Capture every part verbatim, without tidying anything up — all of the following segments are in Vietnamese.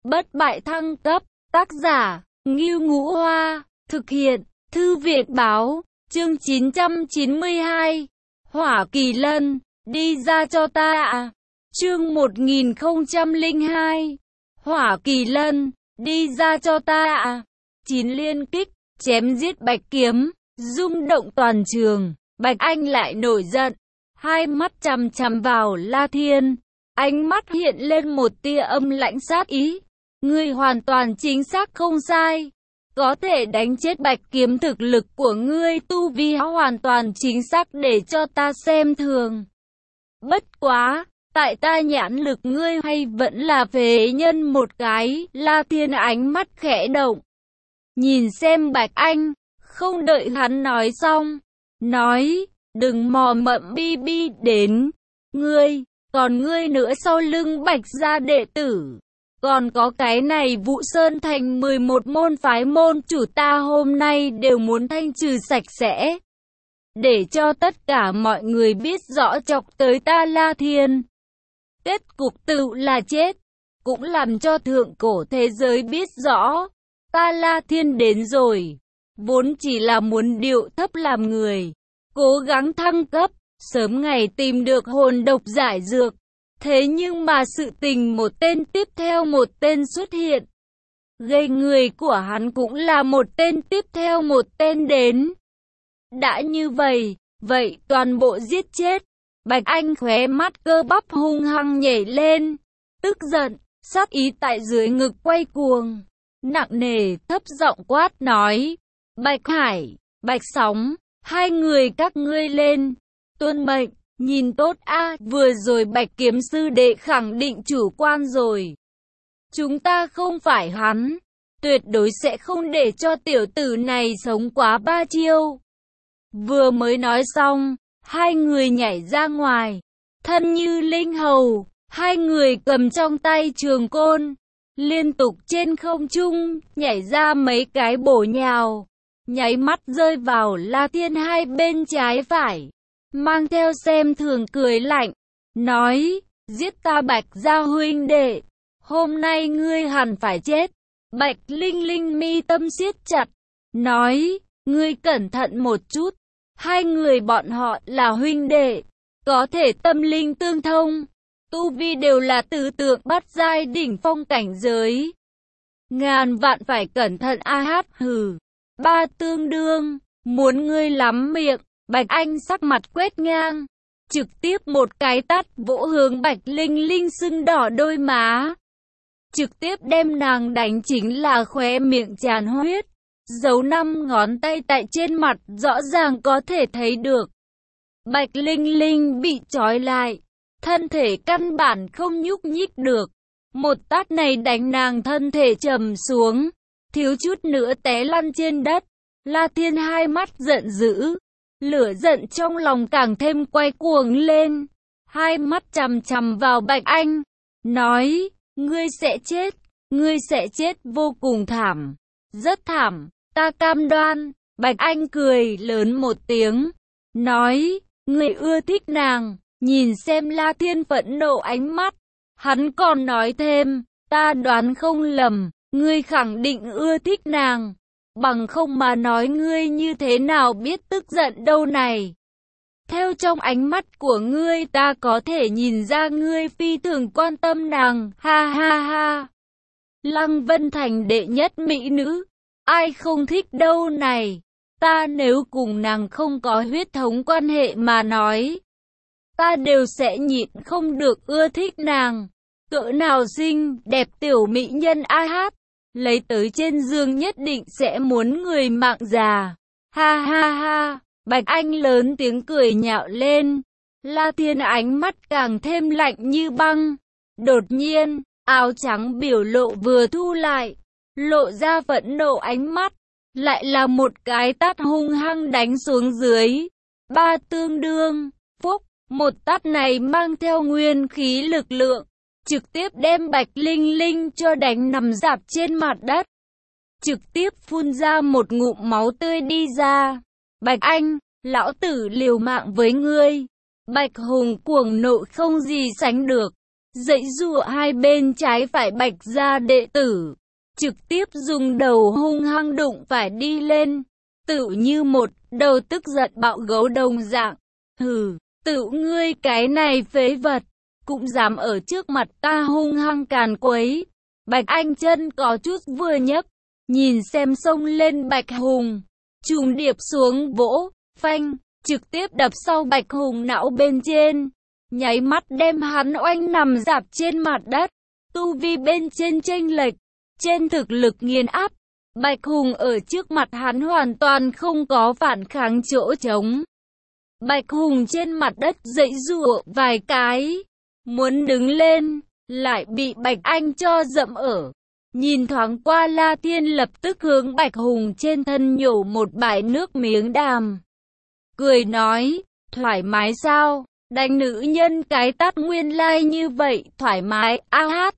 Bất bại thăng cấp, tác giả, Ngưu Ngũ Hoa, thực hiện, Thư viện Báo, chương chín trăm chín mươi hai, Hỏa Kỳ Lân, đi ra cho ta ạ. Chương một nghìn không trăm lẻ hai, Hỏa Kỳ Lân, đi ra cho ta ạ. Chín liên kích, chém giết Bạch Kiếm, rung động toàn trường. Bạch Anh lại nổi giận, hai mắt chằm chằm vào La Thiên, ánh mắt hiện lên một tia âm lãnh sát ý. Ngươi hoàn toàn chính xác không sai, có thể đánh chết Bạch Kiếm, thực lực của ngươi tu vi hoàn toàn chính xác để cho ta xem thường. Bất quá, tại ta nhãn lực ngươi hay vẫn là phế nhân một cái. La Thiên ánh mắt khẽ động, nhìn xem Bạch Anh, không đợi hắn nói xong, nói, đừng mò mẫm bi bi đến. Ngươi, còn ngươi nữa sau lưng Bạch gia đệ tử, còn có cái này Vũ Sơn Thành mười một môn phái môn chủ, ta hôm nay đều muốn thanh trừ sạch sẽ, để cho tất cả mọi người biết rõ chọc tới ta La Thiên, kết cục tự là chết, cũng làm cho thượng cổ thế giới biết rõ, ta La Thiên đến rồi, vốn chỉ là muốn điệu thấp làm người, cố gắng thăng cấp, sớm ngày tìm được hồn độc giải dược. Thế nhưng mà sự tình một tên tiếp theo một tên xuất hiện, gây người của hắn cũng là một tên tiếp theo một tên đến. Đã như vậy, vậy toàn bộ giết chết. Bạch Anh khóe mắt cơ bắp hung hăng nhảy lên, tức giận, sát ý tại dưới ngực quay cuồng, nặng nề thấp giọng quát nói, Bạch Hải, Bạch Sóng, hai người các ngươi lên, tuân mệnh. Nhìn tốt a, vừa rồi Bạch Kiếm sư đệ khẳng định chủ quan rồi. Chúng ta không phải hắn, tuyệt đối sẽ không để cho tiểu tử này sống quá ba chiêu. Vừa mới nói xong, hai người nhảy ra ngoài, thân như linh hầu, hai người cầm trong tay trường côn, liên tục trên không trung, nhảy ra mấy cái bổ nhào, nháy mắt rơi vào La Thiên hai bên trái phải. Mang theo xem thường cười lạnh, nói, giết ta Bạch gia huynh đệ, hôm nay ngươi hẳn phải chết. Bạch Linh Linh mi tâm siết chặt, nói, ngươi cẩn thận một chút, hai người bọn họ là huynh đệ, có thể tâm linh tương thông, tu vi đều là tử tượng bát giai đỉnh phong cảnh giới. Ngàn vạn phải cẩn thận a hát hừ, ba tương đương, muốn ngươi lắm miệng. Bạch Anh sắc mặt quét ngang, trực tiếp một cái tát vỗ hướng Bạch Linh Linh sưng đỏ đôi má, trực tiếp đem nàng đánh chính là khóe miệng tràn huyết, dấu năm ngón tay tại trên mặt rõ ràng có thể thấy được. Bạch Linh Linh bị trói lại, thân thể căn bản không nhúc nhích được, một tát này đánh nàng thân thể trầm xuống, thiếu chút nữa té lăn trên đất. La Thiên hai mắt giận dữ, lửa giận trong lòng càng thêm quay cuồng lên, hai mắt chằm chằm vào Bạch Anh, nói, ngươi sẽ chết, ngươi sẽ chết vô cùng thảm, rất thảm, ta cam đoan. Bạch Anh cười lớn một tiếng, nói, ngươi ưa thích nàng. Nhìn xem La Thiên phẫn nộ ánh mắt, hắn còn nói thêm, ta đoán không lầm, ngươi khẳng định ưa thích nàng. Bằng không mà nói ngươi như thế nào biết tức giận đâu này. Theo trong ánh mắt của ngươi ta có thể nhìn ra ngươi phi thường quan tâm nàng, ha ha ha. Lăng Vân Thành đệ nhất mỹ nữ, ai không thích đâu này. Ta nếu cùng nàng không có huyết thống quan hệ mà nói, ta đều sẽ nhịn không được ưa thích nàng. Cỡ nào xinh đẹp tiểu mỹ nhân a hát, lấy tới trên giường nhất định sẽ muốn người mạng già. Ha ha ha, Bạch Anh lớn tiếng cười nhạo lên. La Thiên ánh mắt càng thêm lạnh như băng. Đột nhiên, áo trắng biểu lộ vừa thu lại, lộ ra phẫn nộ ánh mắt, lại là một cái tát hung hăng đánh xuống dưới. Ba tương đương, phúc, một tát này mang theo nguyên khí lực lượng, trực tiếp đem Bạch Linh Linh cho đánh nằm rạp trên mặt đất, trực tiếp phun ra một ngụm máu tươi đi ra. Bạch Anh, lão tử liều mạng với ngươi. Bạch Hùng cuồng nộ không gì sánh được, Dãy giụa hai bên trái phải Bạch gia đệ tử, trực tiếp dùng đầu hung hăng đụng phải đi lên, tựu như một đầu tức giận bạo gấu đồng dạng. Hừ, tựu ngươi cái này phế vật, cũng dám ở trước mặt ta hung hăng càn quấy. Bạch Anh chân có chút vừa nhấc, nhìn xem xông lên Bạch Hùng, trùng điệp xuống vỗ, phanh, trực tiếp đập sau Bạch Hùng não bên trên, nháy mắt đem hắn oanh nằm rạp trên mặt đất. Tu vi bên trên chênh lệch, trên thực lực nghiền áp, Bạch Hùng ở trước mặt hắn hoàn toàn không có phản kháng chỗ trống. Bạch Hùng trên mặt đất giãy giụa vài cái, muốn đứng lên, lại bị Bạch Anh cho dẫm ở. Nhìn thoáng qua La Thiên lập tức hướng Bạch Hùng trên thân nhổ một bãi nước miếng đàm. Cười nói, thoải mái sao? Đánh nữ nhân cái tát nguyên lai like như vậy, thoải mái, a hát.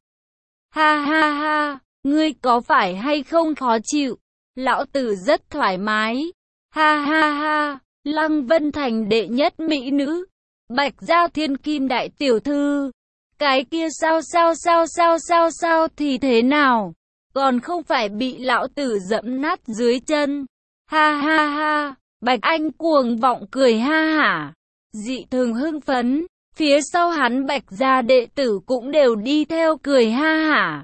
Ha ha ha, ngươi có phải hay không khó chịu? Lão tử rất thoải mái. Ha ha ha, Lăng Vân Thành đệ nhất mỹ nữ, Bạch gia thiên kim đại tiểu thư. Cái kia sao sao sao sao sao sao thì thế nào? Còn không phải bị lão tử dẫm nát dưới chân. Ha ha ha, Bạch Anh cuồng vọng cười ha hả, dị thường hưng phấn. Phía sau hắn Bạch gia đệ tử cũng đều đi theo cười ha hả.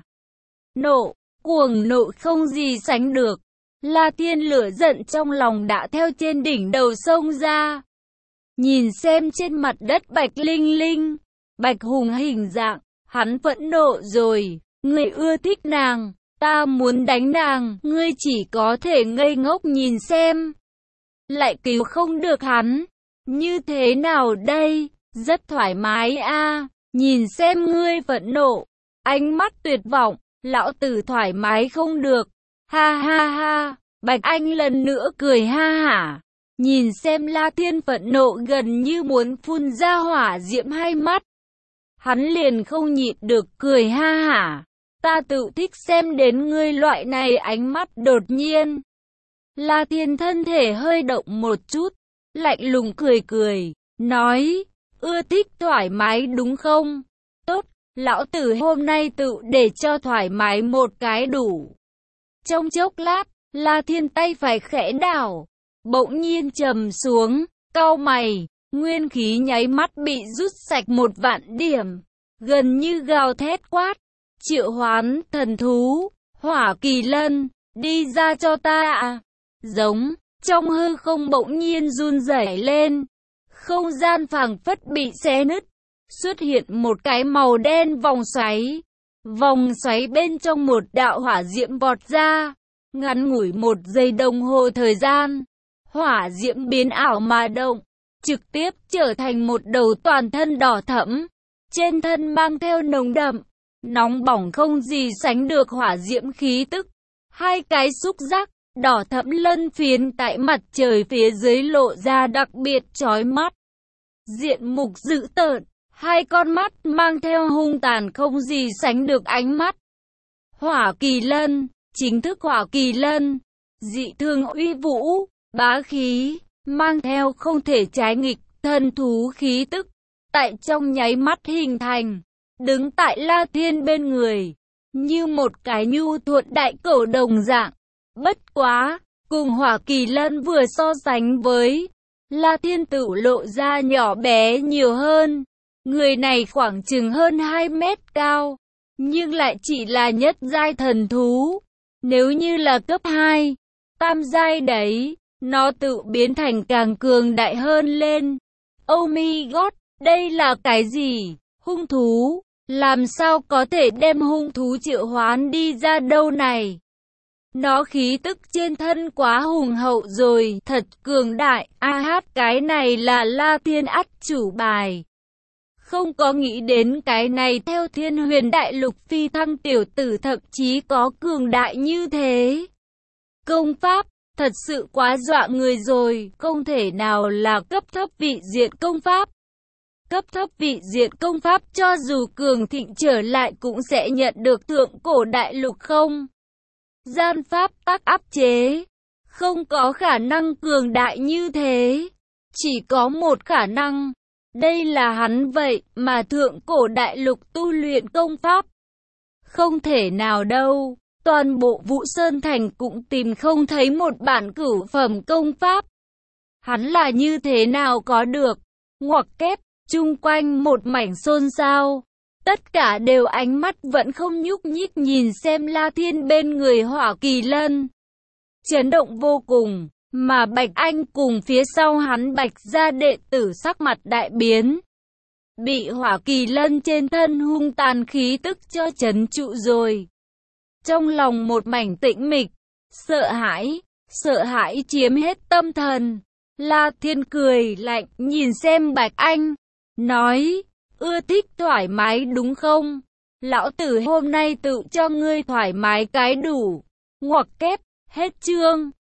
Nộ, cuồng nộ không gì sánh được. La Thiên lửa giận trong lòng đã theo trên đỉnh đầu sông ra. Nhìn xem trên mặt đất Bạch Linh Linh, Bạch Hùng hình dạng, hắn phẫn nộ rồi. Ngươi ưa thích nàng, ta muốn đánh nàng, ngươi chỉ có thể ngây ngốc nhìn xem. Lại cứu không được hắn. Như thế nào đây? Rất thoải mái a. Nhìn xem ngươi phẫn nộ, ánh mắt tuyệt vọng, lão tử thoải mái không được. Ha ha ha, Bạch Anh lần nữa cười ha hả. Nhìn xem La Thiên phẫn nộ gần như muốn phun ra hỏa diễm hai mắt. Hắn liền không nhịn được cười ha hả. Ta tự thích xem đến ngươi loại này ánh mắt đột nhiên. La Thiên thân thể hơi động một chút, lạnh lùng cười cười, nói, ưa thích thoải mái đúng không? Tốt, lão tử hôm nay tự để cho thoải mái một cái đủ. Trong chốc lát, La Thiên tay phải khẽ đảo, bỗng nhiên trầm xuống, cau mày, nguyên khí nháy mắt bị rút sạch một vạn điểm, gần như gào thét quát, triệu hoán thần thú, Hỏa Kỳ Lân, đi ra cho ta ạ. Giống, trong hư không bỗng nhiên run rẩy lên, không gian phảng phất bị xé nứt, xuất hiện một cái màu đen vòng xoáy. Vòng xoáy bên trong một đạo hỏa diễm vọt ra, ngắn ngủi một giây đồng hồ thời gian, hỏa diễm biến ảo mà động, trực tiếp trở thành một đầu toàn thân đỏ thẫm, trên thân mang theo nồng đậm, nóng bỏng không gì sánh được hỏa diễm khí tức. Hai cái xúc giác đỏ thẫm lân phiến tại mặt trời phía dưới lộ ra đặc biệt chói mắt. Diện mục dữ tợn, hai con mắt mang theo hung tàn không gì sánh được ánh mắt. Hỏa Kỳ Lân, chính thức Hỏa Kỳ Lân, dị thường uy vũ, bá khí, mang theo không thể trái nghịch, thần thú khí tức, tại trong nháy mắt hình thành, đứng tại La Thiên bên người, như một cái nhu thuận đại cổ đồng dạng. Bất quá, cùng Hỏa Kỳ Lân vừa so sánh với, La Thiên tự lộ ra nhỏ bé nhiều hơn. Người này khoảng chừng hơn hai mét cao, nhưng lại chỉ là nhất giai thần thú. Nếu như là cấp hai, tam giai đấy, nó tự biến thành càng cường đại hơn lên. Oh my god, đây là cái gì? Hung thú? Làm sao có thể đem hung thú triệu hoán đi ra đâu này? Nó khí tức trên thân quá hùng hậu rồi, thật cường đại. A hát, cái này là La Thiên ắt chủ bài. Không có nghĩ đến cái này theo Thiên Huyền Đại Lục phi thăng tiểu tử thậm chí có cường đại như thế. Công pháp, thật sự quá dọa người rồi, không thể nào là cấp thấp vị diện công pháp. Cấp thấp vị diện công pháp cho dù cường thịnh trở lại cũng sẽ nhận được thượng cổ đại lục không? Gian pháp tắc áp chế, không có khả năng cường đại như thế. Chỉ có một khả năng, Đây là hắn vậy mà thượng cổ đại lục tu luyện công pháp. Không thể nào đâu, toàn bộ Vũ Sơn Thành cũng tìm không thấy một bản cửu phẩm công pháp. Hắn là như thế nào có được? Ngoặc kép, chung quanh một mảnh xôn xao. Tất cả đều ánh mắt vẫn không nhúc nhích nhìn xem La Thiên bên người Hỏa Kỳ Lân. Chấn động vô cùng, mà Bạch Anh cùng phía sau hắn Bạch gia đệ tử sắc mặt đại biến. Bị Hỏa Kỳ Lân trên thân hung tàn khí tức cho trấn trụ rồi. Trong lòng một mảnh tĩnh mịch, sợ hãi, sợ hãi chiếm hết tâm thần. La Thiên cười lạnh nhìn xem Bạch Anh, nói, ưa thích thoải mái đúng không? Lão tử hôm nay tự cho ngươi thoải mái cái đủ. Ngoặc kép, hết chương.